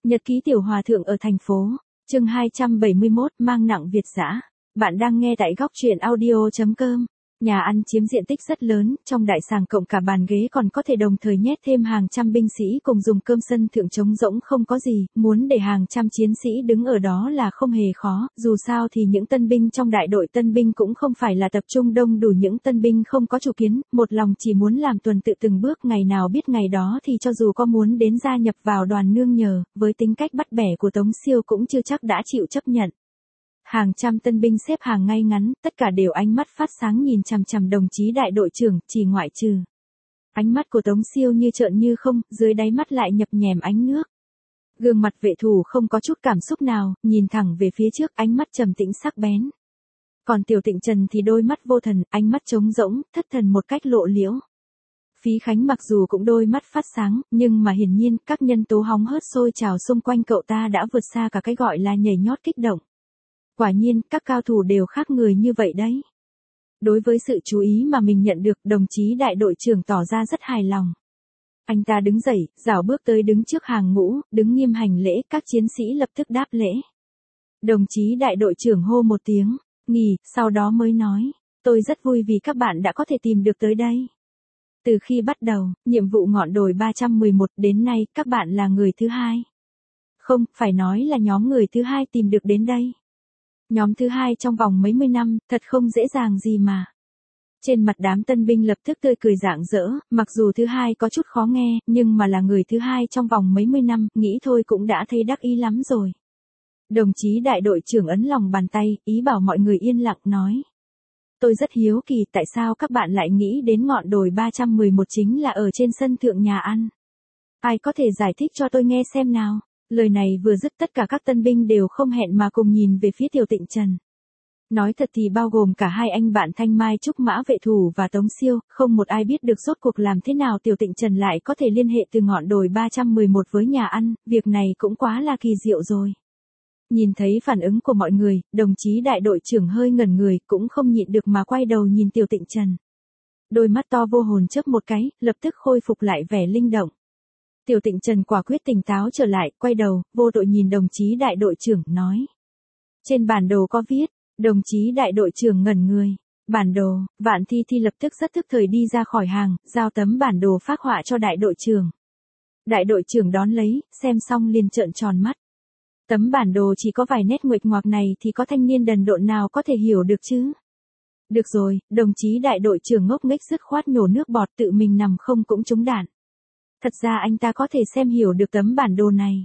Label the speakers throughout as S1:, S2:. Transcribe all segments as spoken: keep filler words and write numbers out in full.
S1: Nhật ký tiểu hòa thượng ở thành phố. Chương hai trăm bảy mươi mốt, mang nặng Việt dã. Bạn đang nghe tại góc truyện audio chấm com. Nhà ăn chiếm diện tích rất lớn, trong đại sảnh cộng cả bàn ghế còn có thể đồng thời nhét thêm hàng trăm binh sĩ cùng dùng cơm, sân thượng trống rỗng không có gì, muốn để hàng trăm chiến sĩ đứng ở đó là không hề khó, dù sao thì những tân binh trong đại đội tân binh cũng không phải là tập trung đông đủ, những tân binh không có chủ kiến, một lòng chỉ muốn làm tuần tự từng bước, ngày nào biết ngày đó, thì cho dù có muốn đến gia nhập vào đoàn nương nhờ, với tính cách bắt bẻ của Tống Siêu cũng chưa chắc đã chịu chấp nhận. Hàng trăm tân binh xếp hàng ngay ngắn, tất cả đều ánh mắt phát sáng nhìn chằm chằm đồng chí đại đội trưởng, chỉ ngoại trừ. Ánh mắt của Tống Siêu như trợn như không, dưới đáy mắt lại nhập nhèm ánh nước. Gương mặt vệ thủ không có chút cảm xúc nào, nhìn thẳng về phía trước, ánh mắt trầm tĩnh sắc bén. Còn Tiểu Tịnh Trần thì đôi mắt vô thần, ánh mắt trống rỗng, thất thần một cách lộ liễu. Phí Khánh mặc dù cũng đôi mắt phát sáng, nhưng mà hiển nhiên các nhân tố hóng hớt sôi trào xung quanh cậu ta đã vượt xa cả cái gọi là nhảy nhót kích động. Quả nhiên, các cao thủ đều khác người như vậy đấy. Đối với sự chú ý mà mình nhận được, đồng chí đại đội trưởng tỏ ra rất hài lòng. Anh ta đứng dậy, rảo bước tới đứng trước hàng ngũ, đứng nghiêm hành lễ, các chiến sĩ lập tức đáp lễ. Đồng chí đại đội trưởng hô một tiếng, nghỉ, sau đó mới nói, tôi rất vui vì các bạn đã có thể tìm được tới đây. Từ khi bắt đầu, nhiệm vụ ngọn đồi ba trăm mười một đến nay, các bạn là người thứ hai. Không, phải nói là nhóm người thứ hai tìm được đến đây. Nhóm thứ hai trong vòng mấy mươi năm, thật không dễ dàng gì mà. Trên mặt đám tân binh lập tức tươi cười rạng rỡ, mặc dù thứ hai có chút khó nghe, nhưng mà là người thứ hai trong vòng mấy mươi năm, nghĩ thôi cũng đã thấy đắc ý lắm rồi. Đồng chí đại đội trưởng ấn lòng bàn tay, ý bảo mọi người yên lặng nói. Tôi rất hiếu kỳ tại sao các bạn lại nghĩ đến ngọn đồi ba trăm mười một chính là ở trên sân thượng nhà ăn. Ai có thể giải thích cho tôi nghe xem nào? Lời này vừa dứt tất cả các tân binh đều không hẹn mà cùng nhìn về phía Tiểu Tịnh Trần. Nói thật thì bao gồm cả hai anh bạn Thanh Mai Trúc Mã vệ thủ và Tống Siêu, không một ai biết được rốt cuộc làm thế nào Tiểu Tịnh Trần lại có thể liên hệ từ ngọn đồi ba trăm mười một với nhà ăn, việc này cũng quá là kỳ diệu rồi. Nhìn thấy phản ứng của mọi người, đồng chí đại đội trưởng hơi ngẩn người, cũng không nhịn được mà quay đầu nhìn Tiểu Tịnh Trần. Đôi mắt to vô hồn chớp một cái, lập tức khôi phục lại vẻ linh động. Tiểu Tịnh Trần quả quyết tỉnh táo trở lại, quay đầu, vô tội nhìn đồng chí đại đội trưởng, nói. Trên bản đồ có viết, đồng chí đại đội trưởng ngẩn người. Bản đồ, Vạn Thi Thi lập tức rất tức thời đi ra khỏi hàng, giao tấm bản đồ phác họa cho đại đội trưởng. Đại đội trưởng đón lấy, xem xong liền trợn tròn mắt. Tấm bản đồ chỉ có vài nét nguệch ngoạc này thì có thanh niên đần độn nào có thể hiểu được chứ? Được rồi, đồng chí đại đội trưởng ngốc nghếch dứt khoát nhổ nước bọt, tự mình nằm không cũng trúng đạn. Thật ra anh ta có thể xem hiểu được tấm bản đồ này.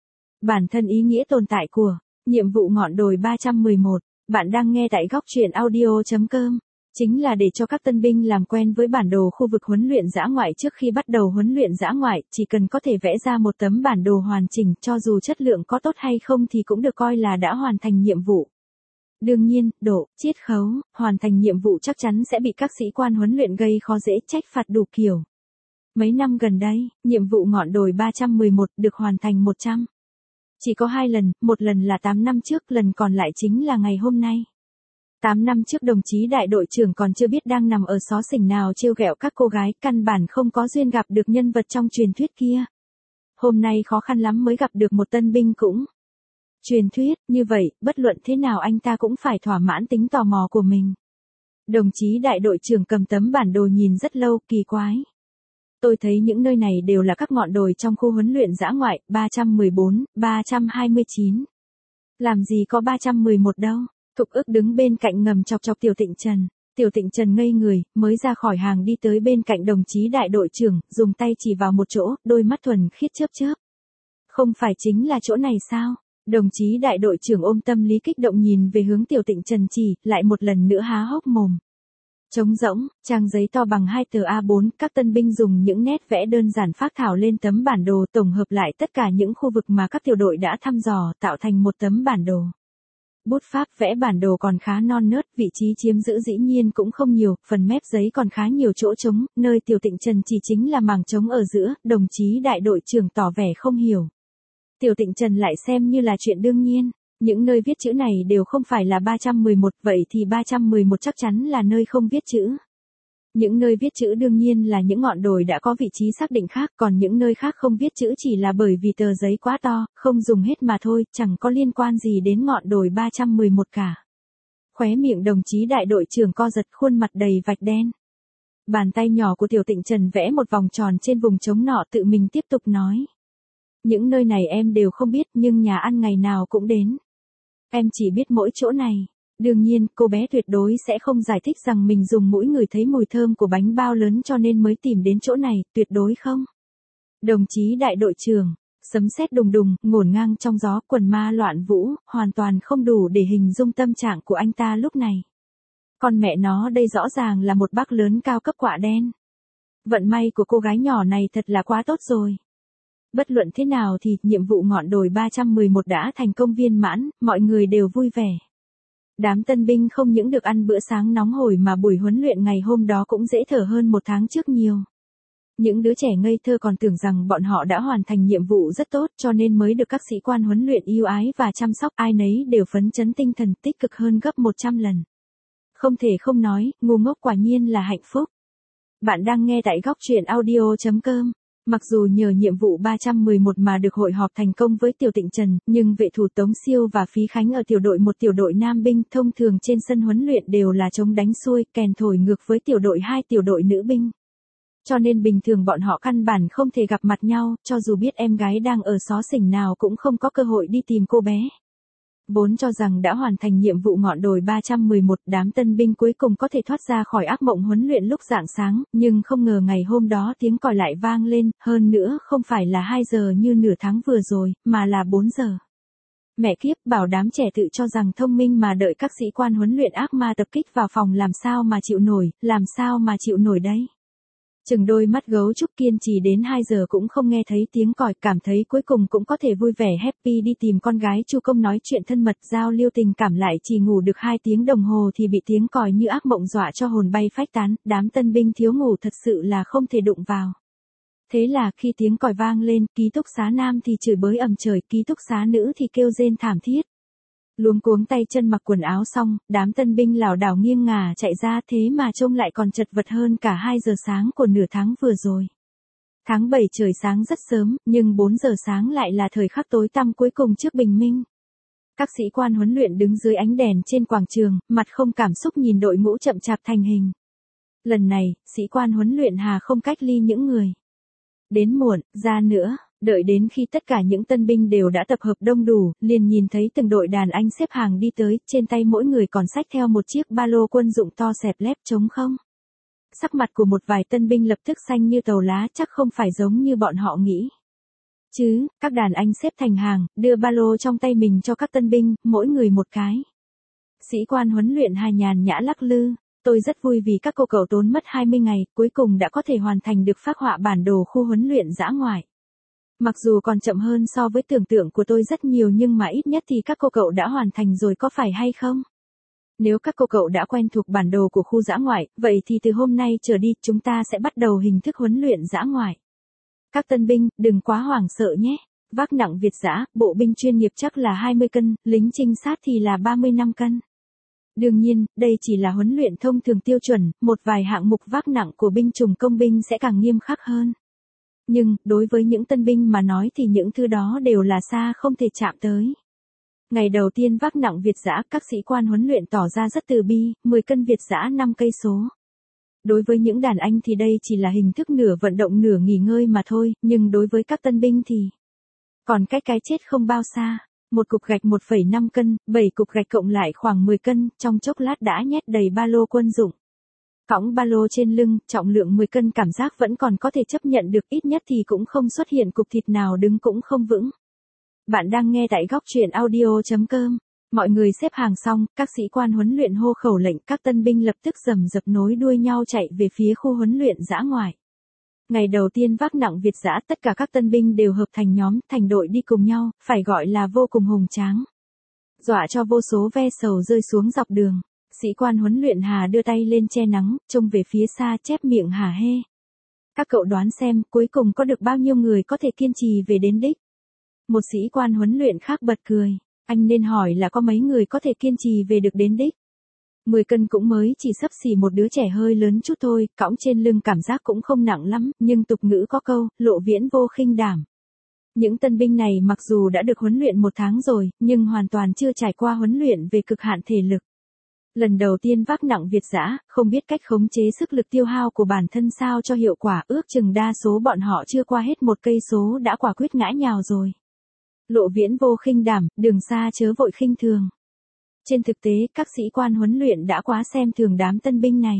S1: Bản thân ý nghĩa tồn tại của nhiệm vụ ngọn đồi ba trăm mười một, bạn đang nghe tại góc truyện audio chấm com, chính là để cho các tân binh làm quen với bản đồ khu vực huấn luyện dã ngoại trước khi bắt đầu huấn luyện dã ngoại, chỉ cần có thể vẽ ra một tấm bản đồ hoàn chỉnh, cho dù chất lượng có tốt hay không thì cũng được coi là đã hoàn thành nhiệm vụ. Đương nhiên, độ, chiết khấu, hoàn thành nhiệm vụ chắc chắn sẽ bị các sĩ quan huấn luyện gây khó dễ, trách phạt đủ kiểu. Mấy năm gần đây, nhiệm vụ ngọn đồi ba trăm mười một được hoàn thành một trăm. Chỉ có hai lần, một lần là tám năm trước, lần còn lại chính là ngày hôm nay. tám năm trước đồng chí đại đội trưởng còn chưa biết đang nằm ở xó xỉnh nào trêu ghẹo các cô gái, căn bản không có duyên gặp được nhân vật trong truyền thuyết kia. Hôm nay khó khăn lắm mới gặp được một tân binh cũng. Truyền thuyết, như vậy, bất luận thế nào anh ta cũng phải thỏa mãn tính tò mò của mình. Đồng chí đại đội trưởng cầm tấm bản đồ nhìn rất lâu, kỳ quái. Tôi thấy những nơi này đều là các ngọn đồi trong khu huấn luyện dã ngoại, ba trăm mười bốn, ba trăm hai mươi chín. Làm gì có ba trăm mười một đâu. Thục ức đứng bên cạnh ngầm chọc chọc Tiểu Tịnh Trần. Tiểu Tịnh Trần ngây người, mới ra khỏi hàng đi tới bên cạnh đồng chí đại đội trưởng, dùng tay chỉ vào một chỗ, đôi mắt thuần khiết chớp chớp. Không phải chính là chỗ này sao? Đồng chí đại đội trưởng ôm tâm lý kích động nhìn về hướng Tiểu Tịnh Trần chỉ, lại một lần nữa há hốc mồm. Trống rỗng, trang giấy to bằng hai tờ A bốn, các tân binh dùng những nét vẽ đơn giản phác thảo lên tấm bản đồ, tổng hợp lại tất cả những khu vực mà các tiểu đội đã thăm dò, tạo thành một tấm bản đồ. Bút pháp vẽ bản đồ còn khá non nớt, vị trí chiếm giữ dĩ nhiên cũng không nhiều, phần mép giấy còn khá nhiều chỗ trống, nơi Tiểu Tịnh Trần chỉ chính là mảng trống ở giữa, đồng chí đại đội trưởng tỏ vẻ không hiểu. Tiểu Tịnh Trần lại xem như là chuyện đương nhiên. Những nơi viết chữ này đều không phải là ba trăm mười một, vậy thì ba trăm mười một chắc chắn là nơi không viết chữ. Những nơi viết chữ đương nhiên là những ngọn đồi đã có vị trí xác định khác, còn những nơi khác không viết chữ chỉ là bởi vì tờ giấy quá to, không dùng hết mà thôi, chẳng có liên quan gì đến ngọn đồi ba trăm mười một cả. Khóe miệng đồng chí đại đội trưởng co giật, khuôn mặt đầy vạch đen. Bàn tay nhỏ của Tiểu Tịnh Trần vẽ một vòng tròn trên vùng trống nọ, tự mình tiếp tục nói. Những nơi này em đều không biết, nhưng nhà ăn ngày nào cũng đến. Em chỉ biết mỗi chỗ này. Đương nhiên, cô bé tuyệt đối sẽ không giải thích rằng mình dùng mũi ngửi thấy mùi thơm của bánh bao lớn cho nên mới tìm đến chỗ này, tuyệt đối không. Đồng chí đại đội trưởng, sấm sét đùng đùng, ngổn ngang trong gió, quần ma loạn vũ, hoàn toàn không đủ để hình dung tâm trạng của anh ta lúc này. Con mẹ nó, đây rõ ràng là một bác lớn cao cấp quạ đen. Vận may của cô gái nhỏ này thật là quá tốt rồi. Bất luận thế nào thì, nhiệm vụ ngọn đồi ba trăm mười một đã thành công viên mãn, mọi người đều vui vẻ. Đám tân binh không những được ăn bữa sáng nóng hổi mà buổi huấn luyện ngày hôm đó cũng dễ thở hơn một tháng trước nhiều. Những đứa trẻ ngây thơ còn tưởng rằng bọn họ đã hoàn thành nhiệm vụ rất tốt cho nên mới được các sĩ quan huấn luyện yêu ái và chăm sóc, ai nấy đều phấn chấn tinh thần tích cực hơn gấp một trăm lần. Không thể không nói, ngu ngốc quả nhiên là hạnh phúc. Bạn đang nghe tại góc truyện audio chấm com. Mặc dù nhờ nhiệm vụ ba trăm mười một mà được hội họp thành công với Tiểu Tịnh Trần, nhưng vệ thủ Tống Siêu và Phí Khánh ở tiểu đội một tiểu đội nam binh thông thường trên sân huấn luyện đều là chống đánh xuôi, kèn thổi ngược với tiểu đội hai tiểu đội nữ binh. Cho nên bình thường bọn họ căn bản không thể gặp mặt nhau, cho dù biết em gái đang ở xó xỉnh nào cũng không có cơ hội đi tìm cô bé. Vốn cho rằng đã hoàn thành nhiệm vụ ngọn đồi ba trăm mười một, đám tân binh cuối cùng có thể thoát ra khỏi ác mộng huấn luyện lúc rạng sáng, nhưng không ngờ ngày hôm đó tiếng còi lại vang lên, hơn nữa không phải là hai giờ như nửa tháng vừa rồi, mà là bốn giờ. Mẹ kiếp, bảo đám trẻ tự cho rằng thông minh mà đợi các sĩ quan huấn luyện ác ma tập kích vào phòng làm sao mà chịu nổi, làm sao mà chịu nổi đấy. Chừng đôi mắt gấu trúc kiên trì đến hai giờ cũng không nghe thấy tiếng còi, cảm thấy cuối cùng cũng có thể vui vẻ happy đi tìm con gái Chu Công nói chuyện thân mật giao lưu tình cảm, lại chỉ ngủ được hai tiếng đồng hồ thì bị tiếng còi như ác mộng dọa cho hồn bay phách tán, đám tân binh thiếu ngủ thật sự là không thể đụng vào. Thế là khi tiếng còi vang lên, ký túc xá nam thì chửi bới ầm trời, ký túc xá nữ thì kêu rên thảm thiết. Luống cuống tay chân mặc quần áo xong, đám tân binh lảo đảo nghiêng ngả chạy ra, thế mà trông lại còn chật vật hơn cả hai giờ sáng của nửa tháng vừa rồi. Tháng bảy trời sáng rất sớm, nhưng bốn giờ sáng lại là thời khắc tối tăm cuối cùng trước bình minh. Các sĩ quan huấn luyện đứng dưới ánh đèn trên quảng trường, mặt không cảm xúc nhìn đội ngũ chậm chạp thành hình. Lần này, sĩ quan huấn luyện Hà không cách ly những người đến muộn ra nữa. Đợi đến khi tất cả những tân binh đều đã tập hợp đông đủ, liền nhìn thấy từng đội đàn anh xếp hàng đi tới, trên tay mỗi người còn xách theo một chiếc ba lô quân dụng to xẹp lép trống không. Sắc mặt của một vài tân binh lập tức xanh như tàu lá, chắc không phải giống như bọn họ nghĩ. Chứ, các đàn anh xếp thành hàng, đưa ba lô trong tay mình cho các tân binh, mỗi người một cái. Sĩ quan huấn luyện Hà nhàn nhã lắc lư. Tôi rất vui vì các cô cậu tốn mất hai mươi ngày, cuối cùng đã có thể hoàn thành được phác họa bản đồ khu huấn luyện dã ngoại. Mặc dù còn chậm hơn so với tưởng tượng của tôi rất nhiều nhưng mà ít nhất thì các cô cậu đã hoàn thành rồi có phải hay không? Nếu các cô cậu đã quen thuộc bản đồ của khu dã ngoại, vậy thì từ hôm nay trở đi chúng ta sẽ bắt đầu hình thức huấn luyện dã ngoại. Các tân binh, đừng quá hoảng sợ nhé. Vác nặng Việt dã, bộ binh chuyên nghiệp chắc là hai mươi cân, lính trinh sát thì là ba mươi lăm cân. Đương nhiên, đây chỉ là huấn luyện thông thường tiêu chuẩn, một vài hạng mục vác nặng của binh chủng công binh sẽ càng nghiêm khắc hơn. Nhưng, đối với những tân binh mà nói thì những thứ đó đều là xa không thể chạm tới. Ngày đầu tiên vác nặng Việt dã, các sĩ quan huấn luyện tỏ ra rất từ bi, mười cân Việt dã năm cây số. Đối với những đàn anh thì đây chỉ là hình thức nửa vận động nửa nghỉ ngơi mà thôi, nhưng đối với các tân binh thì còn cách cái chết không bao xa. Một cục gạch một phẩy năm cân, bảy cục gạch cộng lại khoảng mười cân, trong chốc lát đã nhét đầy ba lô quân dụng. Cõng ba lô trên lưng, trọng lượng mười cân cảm giác vẫn còn có thể chấp nhận được, ít nhất thì cũng không xuất hiện cục thịt nào đứng cũng không vững. Bạn đang nghe tại góc truyện audio chấm com. Mọi người xếp hàng xong, các sĩ quan huấn luyện hô khẩu lệnh, các tân binh lập tức rầm rập nối đuôi nhau chạy về phía khu huấn luyện dã ngoại. Ngày đầu tiên vác nặng Việt dã, tất cả các tân binh đều hợp thành nhóm, thành đội đi cùng nhau, phải gọi là vô cùng hùng tráng. Dọa cho vô số ve sầu rơi xuống dọc đường. Sĩ quan huấn luyện Hà đưa tay lên che nắng, trông về phía xa chép miệng hả hê. Các cậu đoán xem, cuối cùng có được bao nhiêu người có thể kiên trì về đến đích? Một sĩ quan huấn luyện khác bật cười. Anh nên hỏi là có mấy người có thể kiên trì về được đến đích? mười cân cũng mới chỉ xấp xỉ một đứa trẻ hơi lớn chút thôi, cõng trên lưng cảm giác cũng không nặng lắm, nhưng tục ngữ có câu, lộ viễn vô khinh đảm. Những tân binh này mặc dù đã được huấn luyện một tháng rồi, nhưng hoàn toàn chưa trải qua huấn luyện về cực hạn thể lực. Lần đầu tiên vác nặng Việt dã, không biết cách khống chế sức lực tiêu hao của bản thân sao cho hiệu quả, ước chừng đa số bọn họ chưa qua hết một cây số đã quả quyết ngã nhào rồi. Lộ viễn vô khinh đảm, đường xa chớ vội khinh thường. Trên thực tế, các sĩ quan huấn luyện đã quá xem thường đám tân binh này.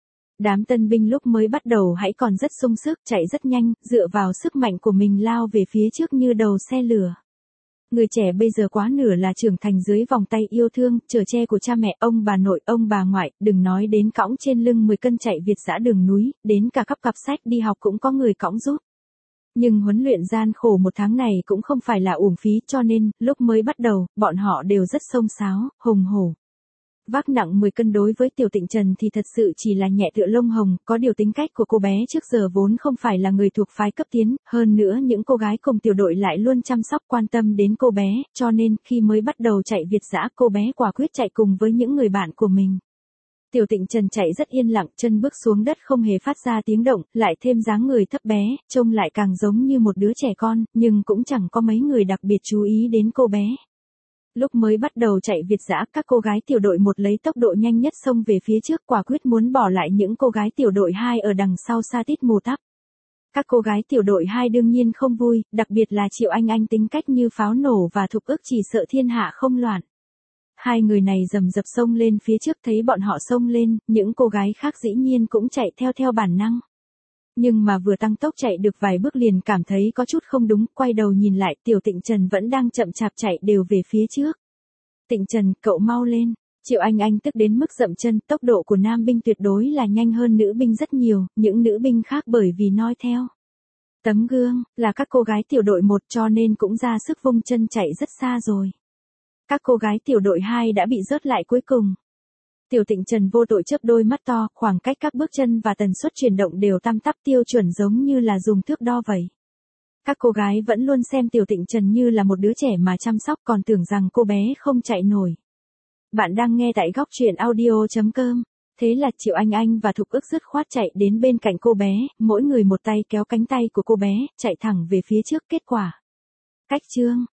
S1: Đám tân binh lúc mới bắt đầu hãy còn rất sung sức, chạy rất nhanh, dựa vào sức mạnh của mình lao về phía trước như đầu xe lửa. Người trẻ bây giờ quá nửa là trưởng thành dưới vòng tay yêu thương, chở che của cha mẹ, ông bà nội, ông bà ngoại, đừng nói đến cõng trên lưng mười cân chạy Việt dã đường núi, đến cả cắp cặp sách đi học cũng có người cõng giúp. Nhưng huấn luyện gian khổ một tháng này cũng không phải là uổng phí, cho nên, lúc mới bắt đầu, bọn họ đều rất xông xáo, hùng hổ. Vác nặng mười cân đối với Tiểu Tịnh Trần thì thật sự chỉ là nhẹ tựa lông hồng, có điều tính cách của cô bé trước giờ vốn không phải là người thuộc phái cấp tiến, hơn nữa những cô gái cùng tiểu đội lại luôn chăm sóc quan tâm đến cô bé, cho nên khi mới bắt đầu chạy Việt dã cô bé quả quyết chạy cùng với những người bạn của mình. Tiểu Tịnh Trần chạy rất yên lặng, chân bước xuống đất không hề phát ra tiếng động, lại thêm dáng người thấp bé, trông lại càng giống như một đứa trẻ con, nhưng cũng chẳng có mấy người đặc biệt chú ý đến cô bé. Lúc mới bắt đầu chạy Việt dã, các cô gái tiểu đội một lấy tốc độ nhanh nhất xông về phía trước, quả quyết muốn bỏ lại những cô gái tiểu đội hai ở đằng sau sa tít mù tắp. Các cô gái tiểu đội hai đương nhiên không vui, đặc biệt là Triệu Anh Anh tính cách như pháo nổ và Thục Ức chỉ sợ thiên hạ không loạn. Hai người này rầm rập xông lên phía trước, thấy bọn họ xông lên, những cô gái khác dĩ nhiên cũng chạy theo theo bản năng. Nhưng mà vừa tăng tốc chạy được vài bước liền cảm thấy có chút không đúng, quay đầu nhìn lại, Tiểu Tịnh Trần vẫn đang chậm chạp chạy đều về phía trước. Tịnh Trần, cậu mau lên. Triệu Anh Anh tức đến mức dậm chân, tốc độ của nam binh tuyệt đối là nhanh hơn nữ binh rất nhiều, những nữ binh khác bởi vì noi theo. Tấm gương, là các cô gái tiểu đội một cho nên cũng ra sức vung chân chạy rất xa rồi. Các cô gái tiểu đội hai đã bị rớt lại cuối cùng. Tiểu Tịnh Trần vô tội chớp đôi mắt to, khoảng cách các bước chân và tần suất chuyển động đều tăm tắp tiêu chuẩn giống như là dùng thước đo vậy. Các cô gái vẫn luôn xem Tiểu Tịnh Trần như là một đứa trẻ mà chăm sóc, còn tưởng rằng cô bé không chạy nổi. Bạn đang nghe tại góc truyện audio chấm com. Thế là Triệu Anh Anh và Thục Ức dứt khoát chạy đến bên cạnh cô bé, mỗi người một tay kéo cánh tay của cô bé, chạy thẳng về phía trước. Kết quả. Cách chương.